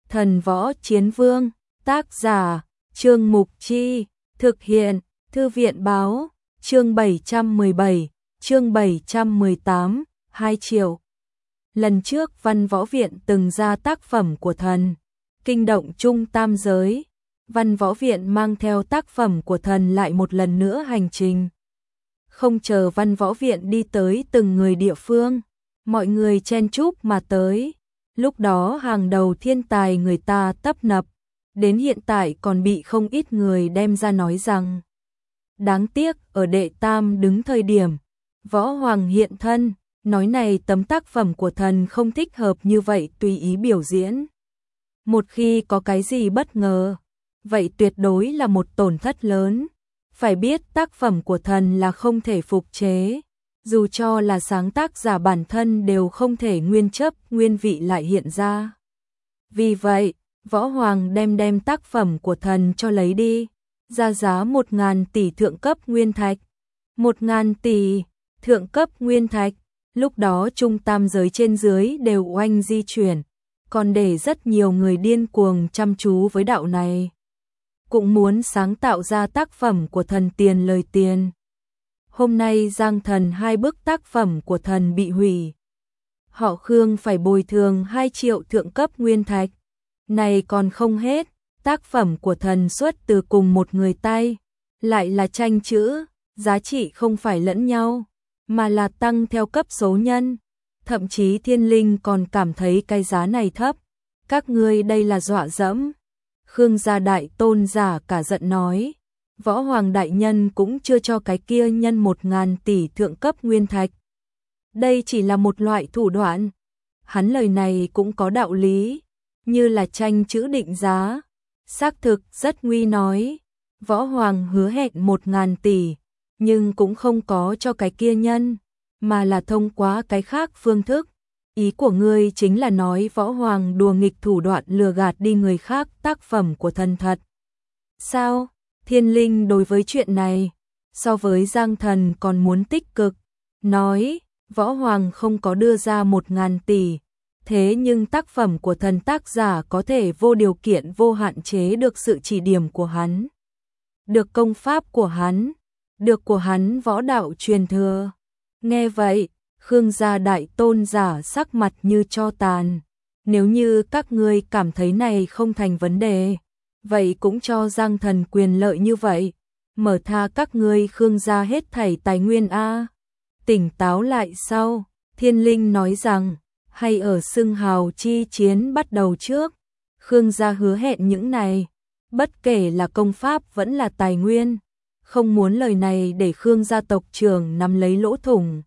Thần Võ Chiến Vương, tác giả, Trương Mục Chi, thực hiện, Thư viện Báo, chương 717, chương 718, 2 triệu. Lần trước Văn Võ Viện từng ra tác phẩm của thần, kinh động trung tam giới. Văn Võ Viện mang theo tác phẩm của thần lại một lần nữa hành trình. Không chờ Văn Võ Viện đi tới từng người địa phương, mọi người chen chúc mà tới. Lúc đó hàng đầu thiên tài người ta tấp nập, đến hiện tại còn bị không ít người đem ra nói rằng đáng tiếc ở đệ tam đứng thời điểm Võ Hoàng hiện thân, nói này tấm tác phẩm của thần không thích hợp như vậy tùy ý biểu diễn. Một khi có cái gì bất ngờ, vậy tuyệt đối là một tổn thất lớn. Phải biết tác phẩm của thần là không thể phục chế, dù cho là sáng tác giả bản thân đều không thể nguyên chấp nguyên vị lại hiện ra. Vì vậy, Võ Hoàng đem tác phẩm của thần cho lấy đi, ra giá 1.000 tỷ thượng cấp nguyên thạch. 1.000 tỷ thượng cấp nguyên thạch, lúc đó trung tam giới trên dưới đều oanh di chuyển, còn để rất nhiều người điên cuồng chăm chú với đạo này. Cũng muốn sáng tạo ra tác phẩm của thần tiền lời tiền. Hôm nay Giang Thần 2 bức tác phẩm của thần bị hủy. Họ Khương phải bồi thường 2 triệu thượng cấp nguyên thạch. Này còn không hết, tác phẩm của thần xuất từ cùng một người tay, lại là tranh chữ, giá trị không phải lẫn nhau, mà là tăng theo cấp số nhân. Thậm chí Thiên Linh còn cảm thấy cái giá này thấp. Các ngươi đây là dọa dẫm. Khương gia đại tôn giả cả giận nói, Võ Hoàng đại nhân cũng chưa cho cái kia nhân 1.000 tỷ thượng cấp nguyên thạch. Đây chỉ là một loại thủ đoạn. Hắn lời này cũng có đạo lý, như là tranh chữ định giá. Xác thực rất nguy nói, Võ Hoàng hứa hẹn 1.000 tỷ, nhưng cũng không có cho cái kia nhân, mà là thông qua cái khác phương thức. Ý của ngươi chính là nói Võ Hoàng đùa nghịch thủ đoạn lừa gạt đi người khác tác phẩm của thần thật. Sao? Thiên Linh đối với chuyện này, so với Giang Thần còn muốn tích cực, nói Võ Hoàng không có đưa ra 1.000 tỷ, thế nhưng tác phẩm của thần tác giả có thể vô điều kiện vô hạn chế được sự chỉ điểm của hắn, được công pháp của hắn, được của hắn võ đạo truyền thừa. Nghe vậy, Khương gia đại tôn giả sắc mặt như tro tàn. Nếu như các ngươi cảm thấy này không thành vấn đề, vậy cũng cho Giang Thần quyền lợi như vậy, mở tha các ngươi Khương gia hết thảy tài nguyên a. Tỉnh táo lại sau, Thiên Linh nói rằng, hay ở xưng hào chi chiến bắt đầu trước, Khương gia hứa hẹn những này, bất kể là công pháp vẫn là tài nguyên, không muốn lời này để Khương gia tộc trưởng nắm lấy lỗ thủng.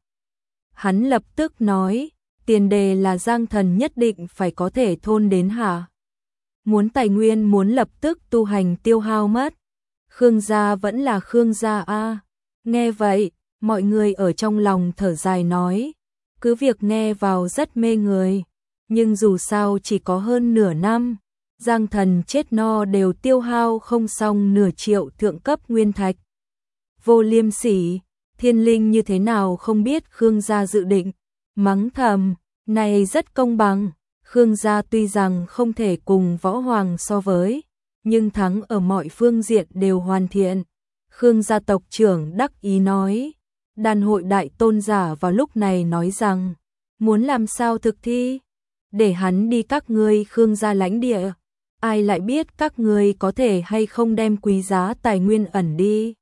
Hắn lập tức nói, tiền đề là Giang Thần nhất định phải có thể thôn đến hạ. Muốn tài nguyên muốn lập tức tu hành tiêu hao mất. Khương gia vẫn là Khương gia a. Nghe vậy, mọi người ở trong lòng thở dài nói, cứ việc nghe vào rất mê người, nhưng dù sao chỉ có hơn nửa năm, Giang Thần chết no đều tiêu hao không xong nửa triệu thượng cấp nguyên thạch. Vô liêm sỉ. Thiên Linh như thế nào không biết Khương gia dự định, mắng thầm, này rất công bằng. Khương gia tuy rằng không thể cùng Võ Hoàng so với, nhưng thắng ở mọi phương diện đều hoàn thiện. Khương gia tộc trưởng đắc ý nói, đàn hội đại tôn giả vào lúc này nói rằng, muốn làm sao thực thi, để hắn đi các ngươi Khương gia lãnh địa, ai lại biết các ngươi có thể hay không đem quý giá tài nguyên ẩn đi.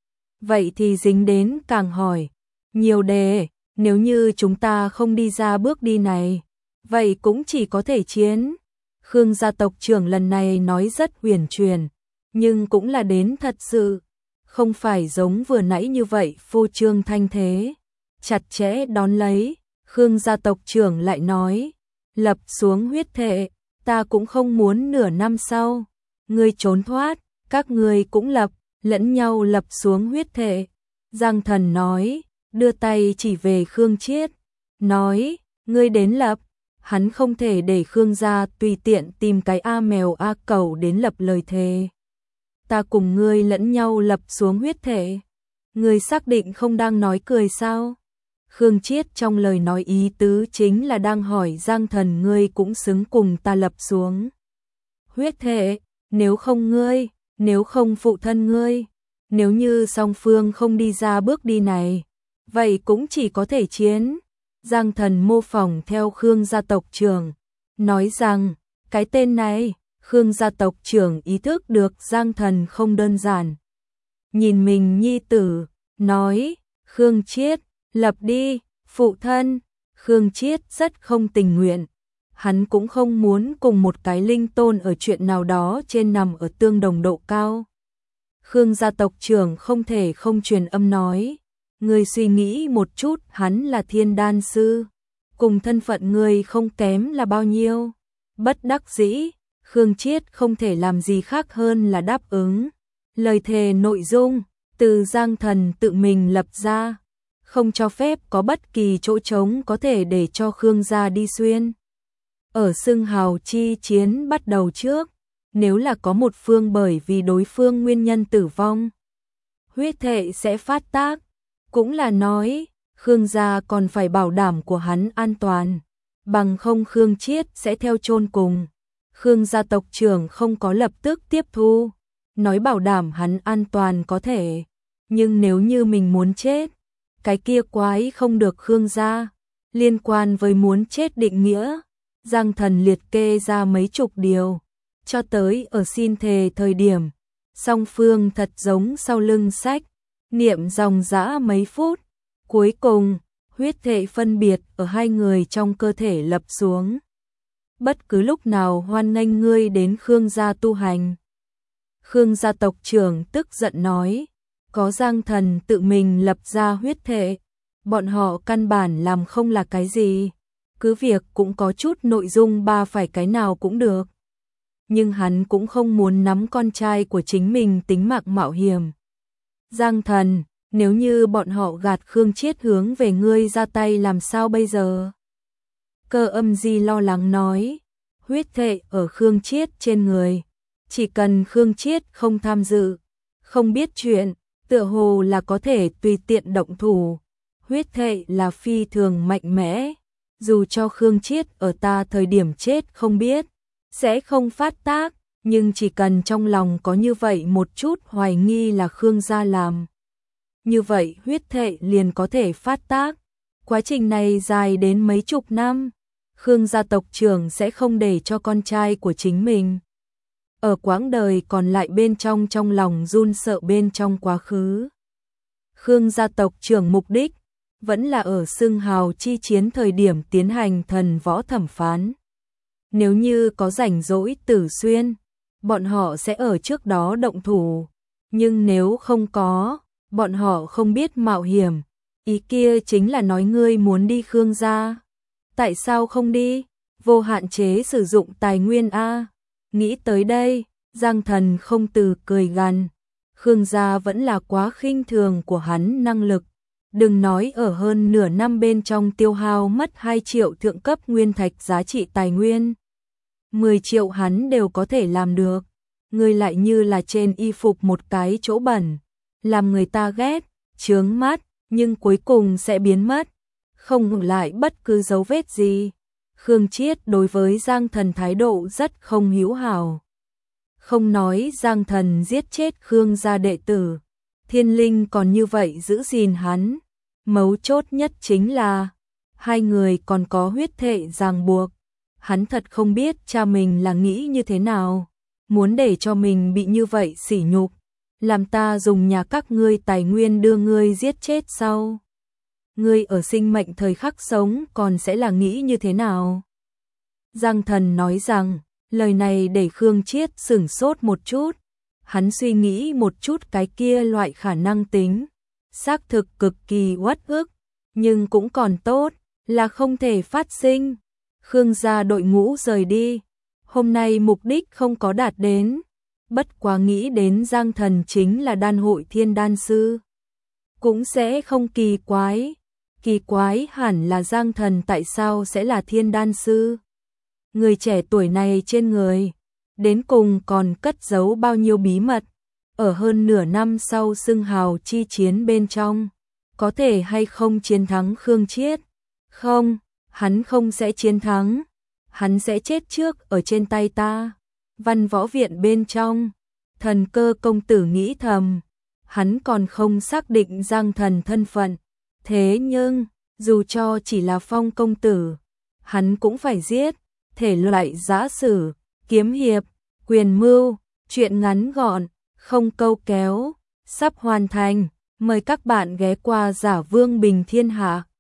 Vậy thì dính đến càng hỏi, nhiều đề, nếu như chúng ta không đi ra bước đi này, vậy cũng chỉ có thể chiến. Khương gia tộc trưởng lần này nói rất huyền truyền, nhưng cũng là đến thật sự, không phải giống vừa nãy như vậy phô trương thanh thế. Chặt chẽ đón lấy, Khương gia tộc trưởng lại nói, lập xuống huyết thệ, ta cũng không muốn nửa năm sau, ngươi trốn thoát, các ngươi cũng lập, lẫn nhau lập xuống huyết thệ. Giang Thần nói, đưa tay chỉ về Khương Chiết, nói, ngươi đến lập, hắn không thể để Khương gia tùy tiện tìm cái a mèo a cẩu đến lập lời thề. Ta cùng ngươi lẫn nhau lập xuống huyết thệ. Ngươi xác định không đang nói cười sao? Khương Chiết trong lời nói ý tứ chính là đang hỏi Giang Thần ngươi cũng xứng cùng ta lập xuống huyết thể, nếu không ngươi, nếu không phụ thân ngươi, nếu như song phương không đi ra bước đi này, vậy cũng chỉ có thể chiến. Giang Thần mô phỏng theo Khương gia tộc trưởng, nói rằng, cái tên này, Khương gia tộc trưởng ý thức được Giang Thần không đơn giản. Nhìn mình nhi tử, nói, Khương Chiết, lập đi, phụ thân. Khương Chiết rất không tình nguyện. Hắn cũng không muốn cùng một cái linh tôn ở chuyện nào đó trên nằm ở tương đồng độ cao. Khương gia tộc trưởng không thể không truyền âm nói, ngươi suy nghĩ một chút, hắn là thiên đan sư, cùng thân phận ngươi không kém là bao nhiêu. Bất đắc dĩ, Khương Chiết không thể làm gì khác hơn là đáp ứng. Lời thề nội dung, từ Giang Thần tự mình lập ra, không cho phép có bất kỳ chỗ trống có thể để cho Khương gia đi xuyên. Ở xưng hào chi chiến bắt đầu trước, nếu là có một phương bởi vì đối phương nguyên nhân tử vong, huyết thể sẽ phát tác, cũng là nói, Khương gia còn phải bảo đảm của hắn an toàn, bằng không Khương Chiết sẽ theo chôn cùng. Khương gia tộc trưởng không có lập tức tiếp thu, nói bảo đảm hắn an toàn có thể, nhưng nếu như mình muốn chết, cái kia quái không được Khương gia. Liên quan với muốn chết định nghĩa, Giang Thần liệt kê ra mấy chục điều, cho tới ở xin thề thời điểm, song phương thật giống sau lưng sách, niệm dòng dã mấy phút, cuối cùng, huyết thể phân biệt ở hai người trong cơ thể lập xuống. Bất cứ lúc nào hoan nghênh ngươi đến Khương gia tu hành. Khương gia tộc trưởng tức giận nói, có Giang Thần tự mình lập ra huyết thể, bọn họ căn bản làm không là cái gì, cứ việc cũng có chút nội dung ba phải cái nào cũng được. Nhưng hắn cũng không muốn nắm con trai của chính mình tính mạng mạo hiểm. Giang Thần, nếu như bọn họ gạt Khương Chiết hướng về ngươi ra tay làm sao bây giờ? Cơ Âm Di lo lắng nói, huyết thể ở Khương Chiết trên người, chỉ cần Khương Chiết không tham dự, không biết chuyện, tựa hồ là có thể tùy tiện động thủ. Huyết thể là phi thường mạnh mẽ, dù cho Khương Chiết ở ta thời điểm chết không biết, sẽ không phát tác, nhưng chỉ cần trong lòng có như vậy một chút hoài nghi là Khương gia làm, như vậy huyết thể liền có thể phát tác. Quá trình này dài đến mấy chục năm, Khương gia tộc trưởng sẽ không để cho con trai của chính mình ở quãng đời còn lại bên trong lòng run sợ bên trong quá khứ. Khương gia tộc trưởng mục đích vẫn là ở xưng hào chi chiến thời điểm tiến hành thần võ thẩm phán. Nếu như có rảnh rỗi Tử Xuyên, bọn họ sẽ ở trước đó động thủ, nhưng nếu không có, bọn họ không biết mạo hiểm. Ý kia chính là nói ngươi muốn đi Khương gia, tại sao không đi? Vô hạn chế sử dụng tài nguyên a. Nghĩ tới đây, Giang Thần không từ cười gằn, Khương gia vẫn là quá khinh thường của hắn năng lực. Đừng nói ở hơn nửa năm bên trong tiêu hao mất 2 triệu thượng cấp nguyên thạch giá trị tài nguyên, 10 triệu hắn đều có thể làm được. Ngươi lại như là trên y phục một cái chỗ bẩn, làm người ta ghét, chướng mắt, nhưng cuối cùng sẽ biến mất, không ngừng lại bất cứ dấu vết gì. Khương Chiết đối với Giang Thần thái độ rất không hữu hảo. Không nói Giang Thần giết chết Khương gia đệ tử, Thiên Linh còn như vậy giữ gìn hắn. Mấu chốt nhất chính là, hai người còn có huyết thể ràng buộc. Hắn thật không biết cha mình là nghĩ như thế nào, muốn để cho mình bị như vậy sỉ nhục, làm ta dùng nhà các ngươi tài nguyên đưa ngươi giết chết sau. Ngươi ở sinh mệnh thời khắc sống còn sẽ là nghĩ như thế nào? Giang Thần nói rằng, lời này để Khương Chiết sửng sốt một chút, hắn suy nghĩ một chút cái kia loại khả năng tính, xác thực cực kỳ uất ức, nhưng cũng còn tốt, là không thể phát sinh. Khương gia đội ngũ rời đi, hôm nay mục đích không có đạt đến, bất quá nghĩ đến Giang Thần chính là đan hội thiên đan sư, cũng sẽ không kỳ quái. Kỳ quái hẳn là Giang Thần tại sao sẽ là thiên đan sư. Người trẻ tuổi này trên người, đến cùng còn cất giấu bao nhiêu bí mật, ở hơn nửa năm sau xưng hào chi chiến bên trong, có thể hay không chiến thắng Khương Chiết? Không, hắn không sẽ chiến thắng, hắn sẽ chết trước ở trên tay ta. Văn võ viện bên trong, Thần Cơ công tử nghĩ thầm, hắn còn không xác định Giang Thần thân phận, thế nhưng, dù cho chỉ là Phong công tử, hắn cũng phải giết, thể loại giã sử, kiếm hiệp, quyền mưu, chuyện ngắn gọn, không câu kéo, sắp hoàn thành, mời các bạn ghé qua Giả Vương Bình Thiên Hạ.